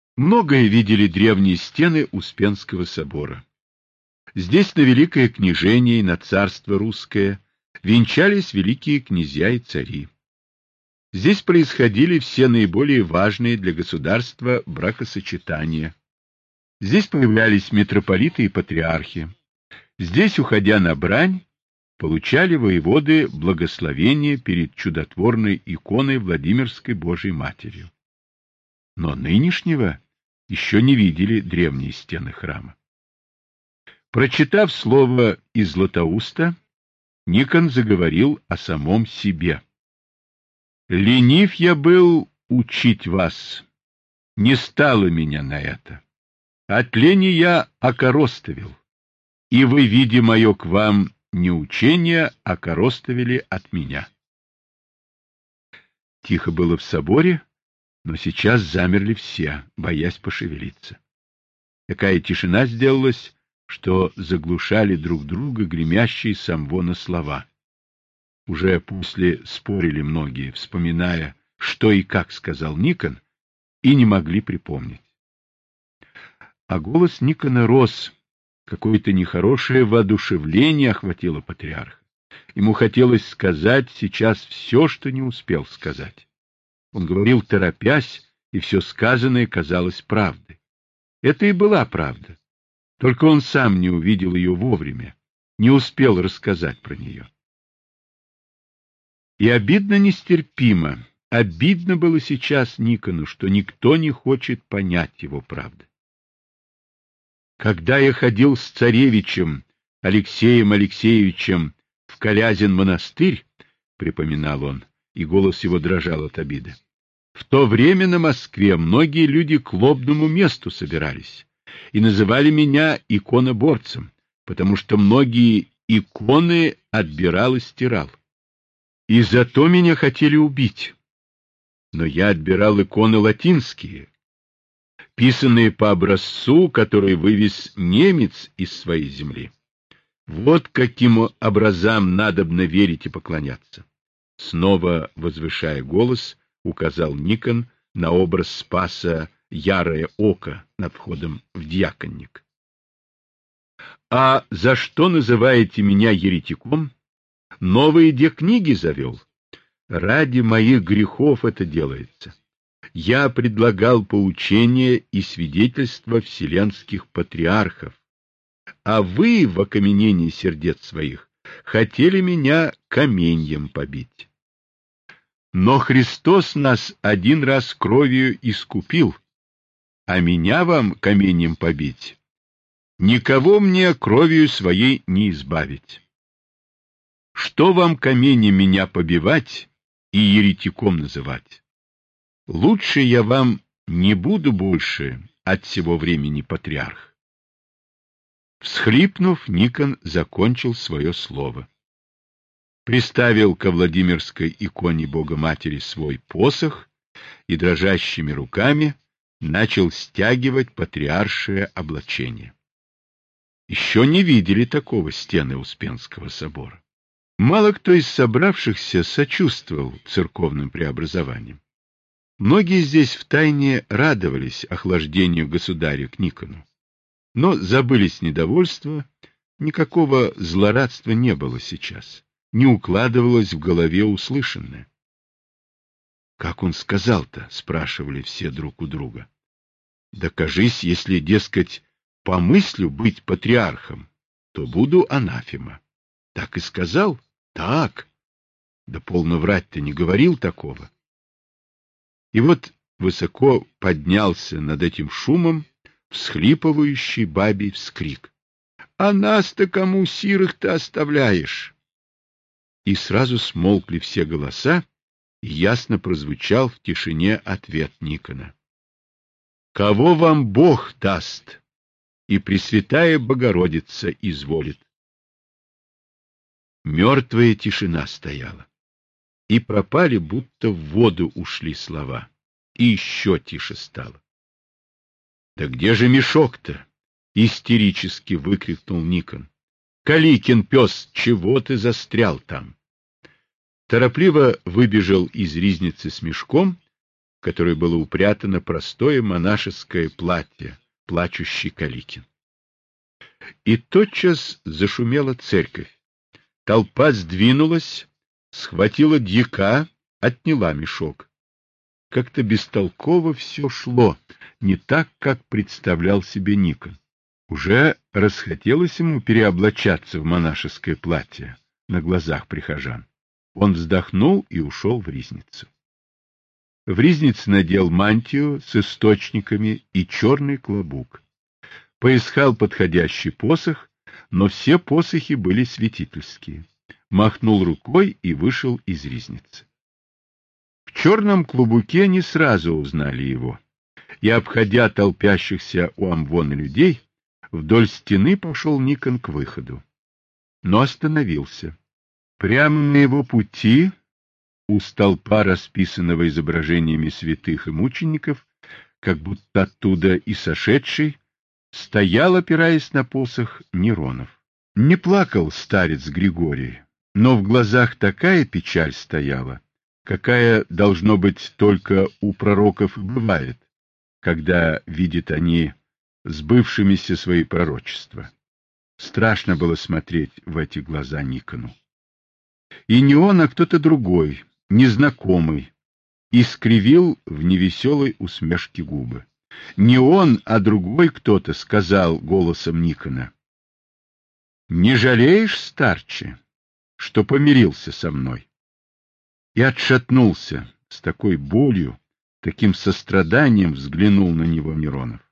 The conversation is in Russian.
Многое видели древние стены Успенского собора. Здесь на великое княжение и на царство русское венчались великие князья и цари. Здесь происходили все наиболее важные для государства бракосочетания. Здесь появлялись митрополиты и патриархи. Здесь, уходя на брань, получали воеводы благословение перед чудотворной иконой Владимирской Божией Матерью. Но нынешнего еще не видели древние стены храма. Прочитав слово из Златоуста, Никон заговорил о самом себе. «Ленив я был учить вас, не стало меня на это. От лени я окоростовил, и вы, видя мое к вам не учение, окоростовили от меня». Тихо было в соборе, но сейчас замерли все, боясь пошевелиться. Такая тишина сделалась, что заглушали друг друга гремящие с амвона слова. Уже после спорили многие, вспоминая, что и как сказал Никон, и не могли припомнить. А голос Никона рос, какое-то нехорошее воодушевление охватило патриарха. Ему хотелось сказать сейчас все, что не успел сказать. Он говорил торопясь, и все сказанное казалось правдой. Это и была правда. Только он сам не увидел ее вовремя, не успел рассказать про нее. И обидно нестерпимо, обидно было сейчас Никону, что никто не хочет понять его правды. Когда я ходил с царевичем Алексеем Алексеевичем в Колязин монастырь, припоминал он, и голос его дрожал от обиды, в то время на Москве многие люди к лобному месту собирались и называли меня иконоборцем, потому что многие иконы отбирал и стирал. И зато меня хотели убить. Но я отбирал иконы латинские, писанные по образцу, который вывез немец из своей земли. Вот каким образам надобно верить и поклоняться. Снова возвышая голос, указал Никон на образ Спаса Ярое Око над входом в дьяконник. А за что называете меня еретиком? Новые где книги завел? Ради моих грехов это делается. Я предлагал поучения и свидетельства вселенских патриархов, а вы в окаменении сердец своих хотели меня каменьем побить. Но Христос нас один раз кровью искупил, а меня вам каменьем побить, никого мне кровью своей не избавить. Что вам каменьем меня побивать и еретиком называть? Лучше я вам не буду больше от сего времени патриарх. Всхлипнув, Никон закончил свое слово. Приставил ко Владимирской иконе Богоматери свой посох и дрожащими руками начал стягивать патриаршее облачение. Еще не видели такого стены Успенского собора. Мало кто из собравшихся сочувствовал церковным преобразованиям. Многие здесь втайне радовались охлаждению государя к Никону. Но забылись недовольства, никакого злорадства не было сейчас, не укладывалось в голове услышанное. «Как он сказал-то?» — спрашивали все друг у друга. «Да кажись, если, дескать, помыслю быть патриархом, то буду анафема». «Так и сказал?» «Так». «Да полно врать-то не говорил такого». И вот высоко поднялся над этим шумом всхлипывающий бабий вскрик. «А нас-то кому сирых-то оставляешь?» И сразу смолкли все голоса, и ясно прозвучал в тишине ответ Никона. «Кого вам Бог даст, и Пресвятая Богородица изволит». Мертвая тишина стояла, и пропали, будто в воду ушли слова, и еще тише стало. «Да где же мешок-то?» — истерически выкрикнул Никон. «Каликин пес, чего ты застрял там?» Торопливо выбежал из ризницы с мешком в которой было упрятано простое монашеское платье, плачущий Каликин. И тотчас зашумела церковь. Толпа сдвинулась, схватила дьяка, отняла мешок. Как-то бестолково все шло, не так, как представлял себе Никон. Уже расхотелось ему переоблачаться в монашеское платье на глазах прихожан. Он вздохнул и ушел в ризницу. В ризнице надел мантию с источниками и черный клобук. Поискал подходящий посох, но все посохи были святительские. Махнул рукой и вышел из ризницы. В черном клобуке не сразу узнали его, и, обходя толпящихся у амвона людей, вдоль стены пошел Никон к выходу. Но остановился. Прямо на его пути, у столпа, расписанного изображениями святых и мучеников, как будто оттуда и сошедший, стоял, опираясь на посох, Неронов. Не плакал старец Григорий, но в глазах такая печаль стояла, какая, должно быть, только у пророков и бывает, когда видят они сбывшимися свои пророчества. Страшно было смотреть в эти глаза Никону. И не он, а кто-то другой, незнакомый, искривил в невеселой усмешке губы. Не он, а другой кто-то сказал голосом Никона: «Не жалеешь, старче, что помирился со мной?» И отшатнулся, с такой болью, таким состраданием взглянул на него Неронов.